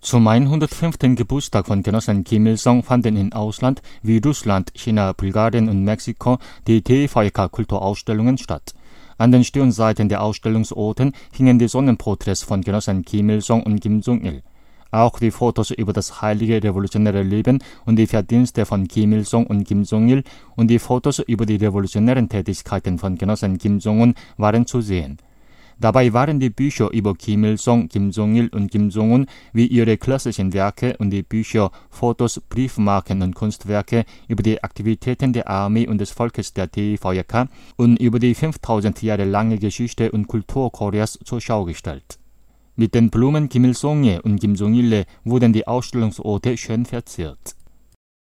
Zum 105. Geburtstag von Genossen Kim Il-sung fanden im Ausland wie Russland, China, Bulgarien und Mexiko die TVJK-Kulturausstellungen statt. An den Stirnseiten der Ausstellungsorten hingen die Sonnenporträts von Genossen Kim Il-sung und Kim Jong-il. Auch die Fotos über das heilige revolutionäre Leben und die Verdienste von Kim Il-sung und Kim Jong-il und die Fotos über die revolutionären Tätigkeiten von Genossen Kim Jong-un waren zu sehen. Dabei waren die Bücher über Kim Il-sung, Kim Jong-il und Kim Jong-un wie ihre klassischen Werke und die Bücher, Fotos, Briefmarken und Kunstwerke über die Aktivitäten der Armee und des Volkes der TVJK und über die 5000 Jahre lange Geschichte und Kultur Koreas zur Schau gestellt. Mit den Blumen Kim Il-sung und Kim Jong-il wurden die Ausstellungsorte schön verziert.